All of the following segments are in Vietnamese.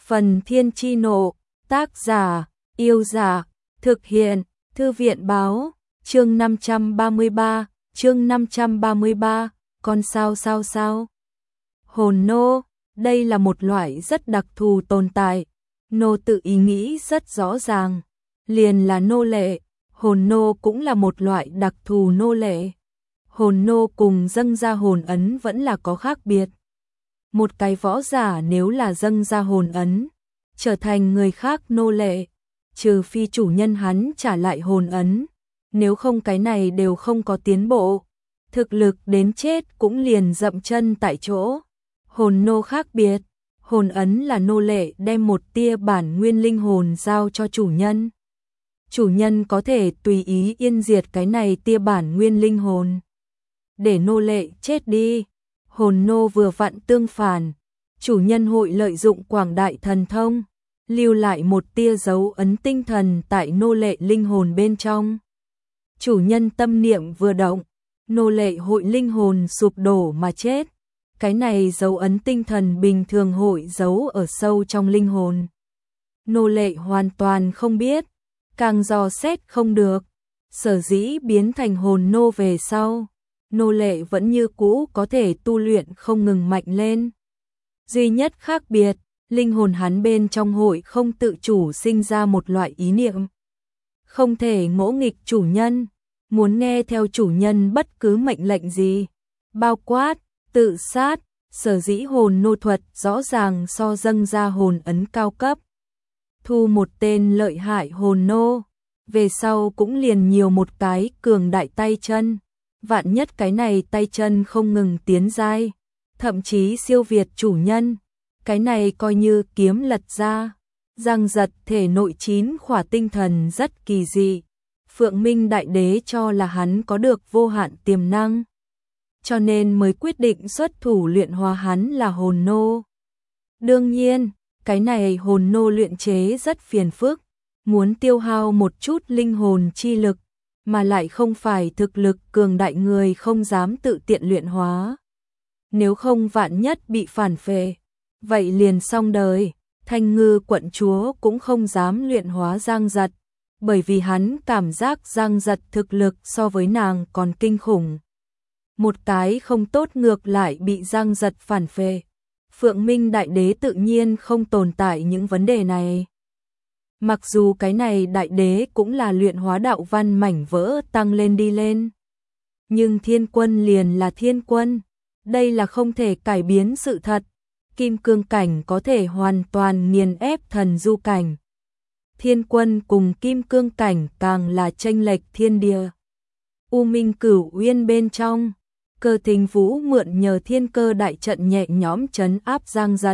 Phần Thiên Chi Nộ, tác giả, Yêu Giả, thực hiện, Thư viện Báo, chương 533, con sao. Hồn nô, đây là một loại rất đặc thù tồn tại, nô tự ý nghĩ rất rõ ràng, liền là nô lệ, hồn nô cũng là một loại đặc thù nô lệ. Hồn nô cùng dâng ra hồn ấn vẫn là có khác biệt. Một cái võ giả nếu là dâng ra hồn ấn, trở thành người khác nô lệ, trừ phi chủ nhân hắn trả lại hồn ấn, nếu không cái này đều không có tiến bộ, thực lực đến chết cũng liền dậm chân tại chỗ. Hồn nô khác biệt, hồn ấn là nô lệ đem một tia bản nguyên linh hồn giao cho chủ nhân. Chủ nhân có thể tùy ý yên diệt cái này tia bản nguyên linh hồn, để nô lệ chết đi. Hồn nô vừa vặn tương phản, chủ nhân hội lợi dụng quảng đại thần thông, lưu lại một tia dấu ấn tinh thần tại nô lệ linh hồn bên trong. Chủ nhân tâm niệm vừa động, nô lệ hội linh hồn sụp đổ mà chết. Cái này dấu ấn tinh thần bình thường hội giấu ở sâu trong linh hồn. Nô lệ hoàn toàn không biết, càng dò xét không được, sở dĩ biến thành hồn nô về sau. Nô lệ vẫn như cũ có thể tu luyện không ngừng mạnh lên. Duy nhất khác biệt, linh hồn hắn bên trong hội không tự chủ sinh ra một loại ý niệm. Không thể ngỗ nghịch chủ nhân, muốn nghe theo chủ nhân bất cứ mệnh lệnh gì, bao quát, tự sát, sở dĩ hồn nô thuật rõ ràng so dâng ra hồn ấn cao cấp. Thu một tên lợi hại hồn nô, về sau cũng liền nhiều một cái cường đại tay chân. Vạn nhất cái này tay chân không ngừng tiến giai, thậm chí siêu việt chủ nhân, cái này coi như kiếm lật ra. Giang Giật thể nội 9 khỏa tinh thần rất kỳ dị, Phượng Minh Đại Đế cho là hắn có được vô hạn tiềm năng, cho nên mới quyết định xuất thủ luyện hóa hắn là hồn nô. Đương nhiên, cái này hồn nô luyện chế rất phiền phức, muốn tiêu hao một chút linh hồn chi lực, mà lại không phải thực lực cường đại người không dám tự tiện luyện hóa. Nếu không vạn nhất bị phản phệ, vậy liền xong đời. Thanh Ngư quận chúa cũng không dám luyện hóa Giang Giật, bởi vì hắn cảm giác Giang Giật thực lực so với nàng còn kinh khủng. Một cái không tốt ngược lại bị Giang Giật phản phệ. Phượng Minh Đại Đế tự nhiên không tồn tại những vấn đề này. Mặc dù cái này đại đế cũng là luyện hóa đạo văn mảnh vỡ tăng lên đi lên. Nhưng thiên quân liền là thiên quân. Đây là không thể cải biến sự thật. Kim cương cảnh có thể hoàn toàn nghiền ép thần du cảnh. Thiên quân cùng kim cương cảnh càng là chênh lệch thiên địa. U Minh Cửu Uyên bên trong, Cơ Thính Vũ mượn nhờ thiên cơ đại trận nhẹ nhõm trấn áp Giang Giật.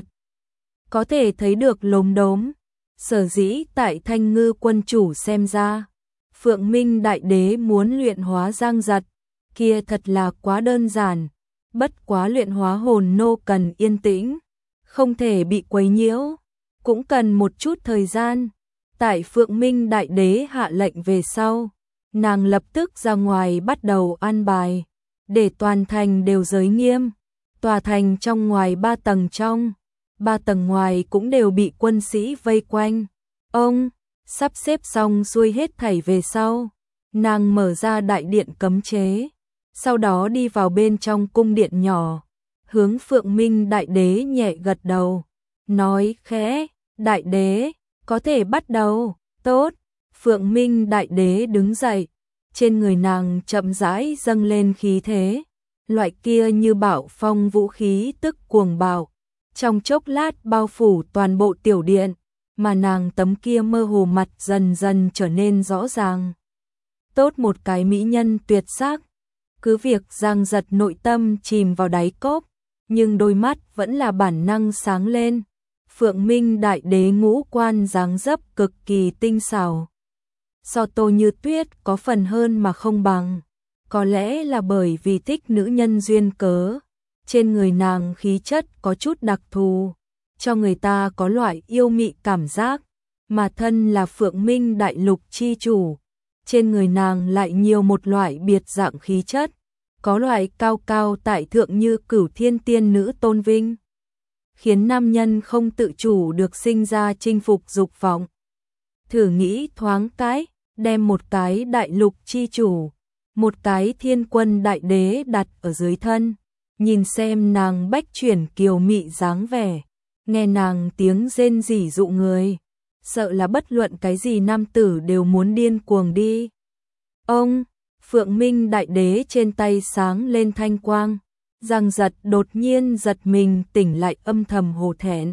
Có thể thấy được lốm đốm. Sở dĩ tại Thanh Ngư quân chủ xem ra, Phượng Minh Đại Đế muốn luyện hóa Giang Giật, kia thật là quá đơn giản. Bất quá luyện hóa hồn nô cần yên tĩnh, không thể bị quấy nhiễu, cũng cần một chút thời gian. Tại Phượng Minh Đại Đế hạ lệnh về sau, nàng lập tức ra ngoài bắt đầu an bài, để toàn thành đều giới nghiêm. Tòa thành trong ngoài 3 tầng trong, 3 tầng ngoài cũng đều bị quân sĩ vây quanh. Ông sắp xếp xong xuôi hết thảy về sau, nàng mở ra đại điện cấm chế, sau đó đi vào bên trong cung điện nhỏ, hướng Phượng Minh Đại Đế nhẹ gật đầu, nói khẽ, Đại Đế, có thể bắt đầu. Tốt. Phượng Minh Đại Đế đứng dậy, trên người nàng chậm rãi dâng lên khí thế, loại kia như bạo phong vũ khí tức cuồng bạo. Trong chốc lát bao phủ toàn bộ tiểu điện, mà nàng tấm kia mơ hồ mặt dần dần trở nên rõ ràng. Tốt một cái mỹ nhân tuyệt sắc. Cứ việc Giang Giật nội tâm chìm vào đáy cốc, nhưng đôi mắt vẫn là bản năng sáng lên. Phượng Minh Đại Đế ngũ quan dáng dấp cực kỳ tinh xảo. So Tô Như Tuyết có phần hơn mà không bằng. Có lẽ là bởi vì thích nữ nhân duyên cớ. Trên người nàng khí chất có chút đặc thù, cho người ta có loại yêu mị cảm giác, mà thân là Phượng Minh Đại Lục chi chủ, trên người nàng lại nhiều một loại biệt dạng khí chất, có loại cao cao tại thượng như Cửu Thiên Tiên nữ tôn vinh. khiến nam nhân không tự chủ được sinh ra chinh phục dục vọng. Thử nghĩ thoáng cái, đem một cái đại lục chi chủ, một cái thiên quân đại đế đặt ở dưới thân, nhìn xem nàng bách chuyển kiều mị dáng vẻ, nghe nàng tiếng rên rỉ dụ người, sợ là bất luận cái gì nam tử đều muốn điên cuồng đi. Ông, Phượng Minh đại đế trên tay sáng lên thanh quang, Giang Giật đột nhiên giật mình tỉnh lại, âm thầm hổ thẹn.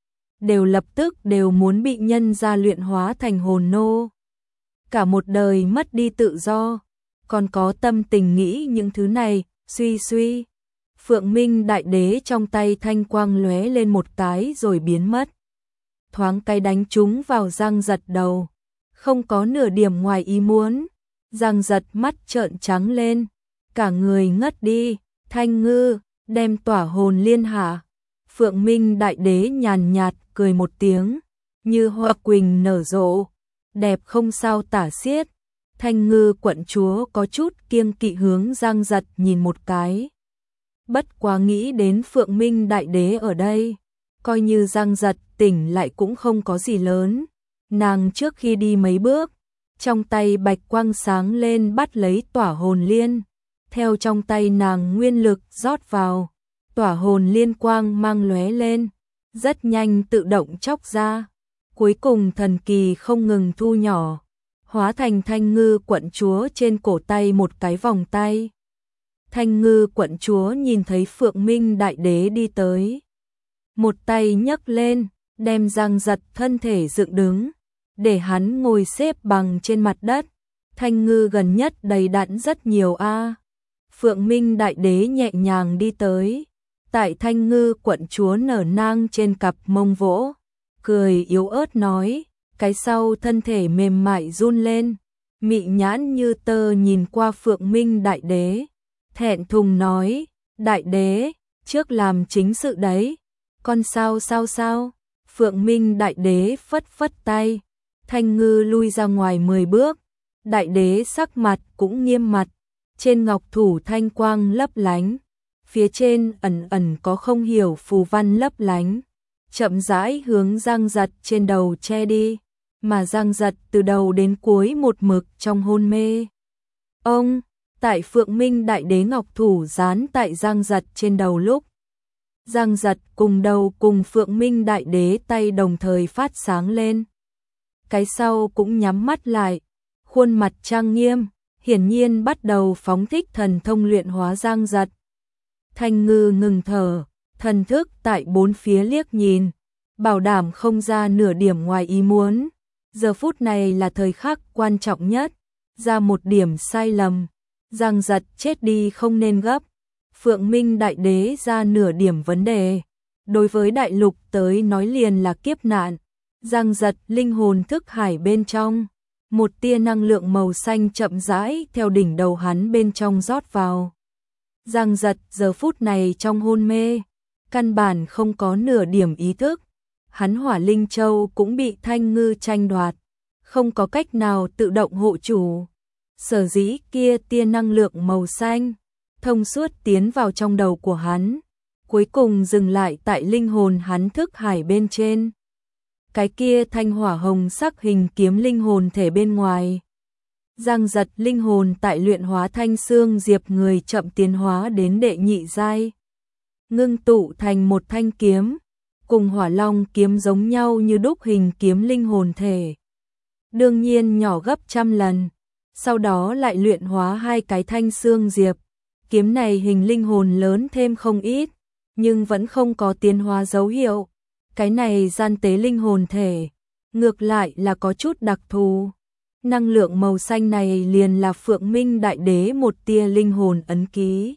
Đều lập tức đều muốn bị nhân gia luyện hóa thành hồn nô. Cả một đời mất đi tự do, còn có tâm tình nghĩ những thứ này, suy suy. Phượng Minh đại đế trong tay thanh quang lóe lên một cái rồi biến mất. Thoáng cái đánh trúng vào Giang Giật đầu, không có nửa điểm ngoài ý muốn. Giang Giật mắt trợn trắng lên, cả người ngất đi. Thanh Ngư, đem tỏa hồn liên hạ. Phượng Minh đại đế nhàn nhạt cười một tiếng, như hoa quỳnh nở rộ, đẹp không sao tả xiết. Thanh Ngư quận chúa có chút kiêng kỵ hướng Giang Giật nhìn một cái. Bất quá nghĩ đến Phượng Minh đại đế ở đây, coi như Giang Giật tỉnh lại cũng không có gì lớn. Nàng trước khi đi mấy bước, trong tay bạch quang sáng lên bắt lấy tỏa hồn liên. Theo trong tay nàng nguyên lực rót vào, tỏa hồn liên quang mang lóe lên, rất nhanh tự động chóc ra. Cuối cùng thần kỳ không ngừng thu nhỏ, hóa thành Thanh Ngư quận chúa trên cổ tay một cái vòng tay. Thanh Ngư quận chúa nhìn thấy Phượng Minh đại đế đi tới, một tay nhấc lên, đem Giang Giật thân thể dựng đứng, để hắn ngồi xếp bằng trên mặt đất. Thanh Ngư gần nhất đầy đặn rất nhiều a. Phượng Minh đại đế nhẹ nhàng đi tới, tại Thanh Ngư quận chúa nở nang trên cặp mông vỗ, cười yếu ớt nói, cái sau thân thể mềm mại run lên, mị nhãn như tơ nhìn qua Phượng Minh đại đế, thẹn thùng nói, đại đế, trước làm chính sự đấy, con sao. Phượng Minh đại đế phất phất tay, Thanh Ngư lui ra ngoài 10 bước, đại đế sắc mặt cũng nghiêm mặt. Trên ngọc thủ thanh quang lấp lánh, phía trên ẩn ẩn có không hiểu phù văn lấp lánh, chậm rãi hướng Giang Giật trên đầu che đi, mà Giang Giật từ đầu đến cuối một mực trong hôn mê. Ông, tại Phượng Minh đại đế ngọc thủ dán tại Giang Giật trên đầu lúc, Giang Giật cùng đầu cùng Phượng Minh đại đế tay đồng thời phát sáng lên. Cái sau cũng nhắm mắt lại, khuôn mặt trang nghiêm, hiển nhiên bắt đầu phóng thích thần thông luyện hóa Giang Giật. Thanh Ngư ngừng thở, thần thức tại bốn phía liếc nhìn, bảo đảm không ra nửa điểm ngoài ý muốn. Giờ phút này là thời khắc quan trọng nhất, ra một điểm sai lầm, Giang Giật chết đi không nên gấp. Phượng Minh đại đế ra nửa điểm vấn đề, đối với đại lục tới nói liền là kiếp nạn. Giang Giật linh hồn thức hải bên trong, một tia năng lượng màu xanh chậm rãi theo đỉnh đầu hắn bên trong rót vào. Giang Giật giờ phút này trong hôn mê, căn bản không có nửa điểm ý thức. Hắn Hỏa Linh Châu cũng bị Thanh Ngư tranh đoạt, không có cách nào tự động hộ chủ. Sở dĩ kia tia năng lượng màu xanh thông suốt tiến vào trong đầu của hắn, cuối cùng dừng lại tại linh hồn hắn thức hải bên trên. Cái kia thanh hỏa hồng sắc hình kiếm linh hồn thể bên ngoài. Giang Giật linh hồn tại luyện hóa thanh xương diệp người chậm tiến hóa đến đệ nhị giai, ngưng tụ thành một thanh kiếm, cùng Hỏa Long kiếm giống nhau như đúc hình kiếm linh hồn thể. Đương nhiên nhỏ gấp trăm lần, sau đó lại luyện hóa hai cái thanh xương diệp. Kiếm này hình linh hồn lớn thêm không ít, nhưng vẫn không có tiến hóa dấu hiệu. Cái này gian tế linh hồn thể, ngược lại là có chút đặc thù. Năng lượng màu xanh này liền là Phượng Minh đại đế một tia linh hồn ấn ký.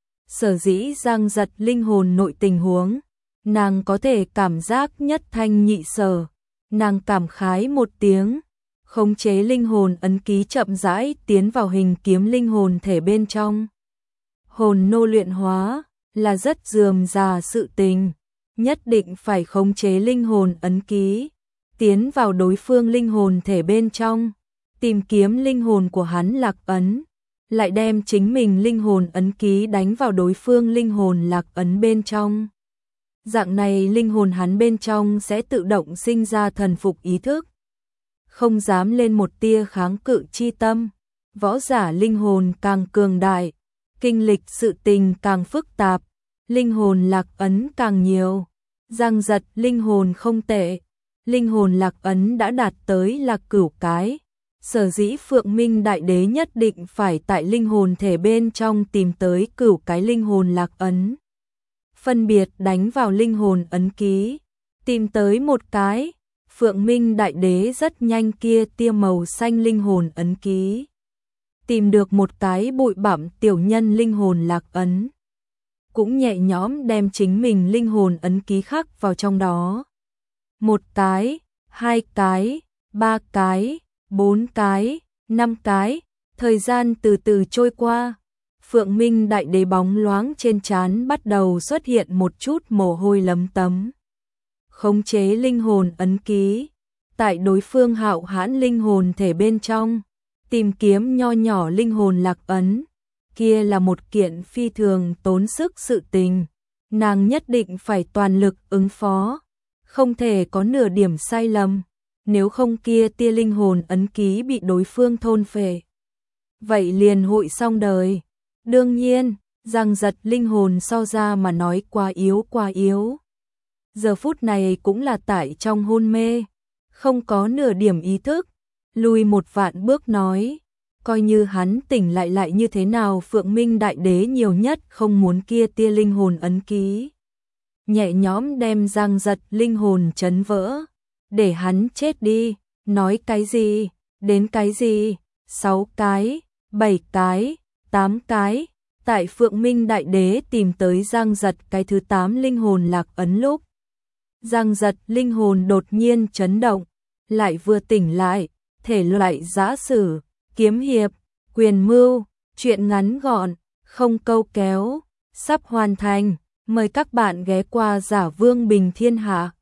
Sở dĩ Giang Giật linh hồn nội tình huống, nàng có thể cảm giác nhất thanh nhị sở. Nàng cảm khái một tiếng, khống chế linh hồn ấn ký chậm rãi tiến vào hình kiếm linh hồn thể bên trong. Hồn nô luyện hóa là rất rườm rà sự tình, nhất định phải khống chế linh hồn ấn ký, tiến vào đối phương linh hồn thể bên trong, tìm kiếm linh hồn của hắn lạc ấn, lại đem chính mình linh hồn ấn ký đánh vào đối phương linh hồn lạc ấn bên trong. Dạng này linh hồn hắn bên trong sẽ tự động sinh ra thần phục ý thức, không dám lên một tia kháng cự chi tâm. Võ giả linh hồn càng cường đại, kinh lịch sự tình càng phức tạp, linh hồn lạc ấn càng nhiều. Giang Giật linh hồn không tệ, linh hồn lạc ấn đã đạt tới lạc cửu cái. Sở dĩ Phượng Minh Đại Đế nhất định phải tại linh hồn thể bên trong tìm tới cửu cái linh hồn lạc ấn. Phân biệt đánh vào linh hồn ấn ký, tìm tới một cái. Phượng Minh Đại Đế rất nhanh kia tia màu xanh linh hồn ấn ký. Tìm được một cái bụi bặm tiểu nhân linh hồn lạc ấn. Cũng nhẹ nhõm đem chính mình linh hồn ấn ký khắc vào trong đó. Một cái, hai cái, ba cái, bốn cái, năm cái, thời gian từ từ trôi qua. Phượng Minh Đại Đế bóng loáng trên trán bắt đầu xuất hiện một chút mồ hôi lấm tấm. Khống chế linh hồn ấn ký, tại đối phương hạo hãn linh hồn thể bên trong, tìm kiếm nho nhỏ linh hồn lạc ấn, kia là một kiện phi thường tốn sức sự tình, nàng nhất định phải toàn lực ứng phó, không thể có nửa điểm sai lầm, nếu không kia tia linh hồn ấn ký bị đối phương thôn phệ. Vậy liền hội xong đời. Đương nhiên, Giang Giật linh hồn so ra mà nói quá yếu. Giờ phút này cũng là tại trong hôn mê, không có nửa điểm ý thức, lùi một vạn bước nói, coi như hắn tỉnh lại như thế nào Phượng Minh Đại Đế nhiều nhất không muốn kia tia linh hồn ấn ký. Nhẹ nhõm đem Giang Giật linh hồn chấn vỡ, để hắn chết đi, nói cái gì, đến cái gì, 6 cái, 7 cái, 8 cái, tại Phượng Minh Đại Đế tìm tới Giang Giật cái thứ 8 linh hồn lạc ấn lúc. Giang Giật linh hồn đột nhiên chấn động, lại vừa tỉnh lại, thể loại giã sử, kiếm hiệp, quyền mưu, chuyện ngắn gọn, không câu kéo, sắp hoàn thành, mời các bạn ghé qua Giả Vương Bình Thiên Hạ.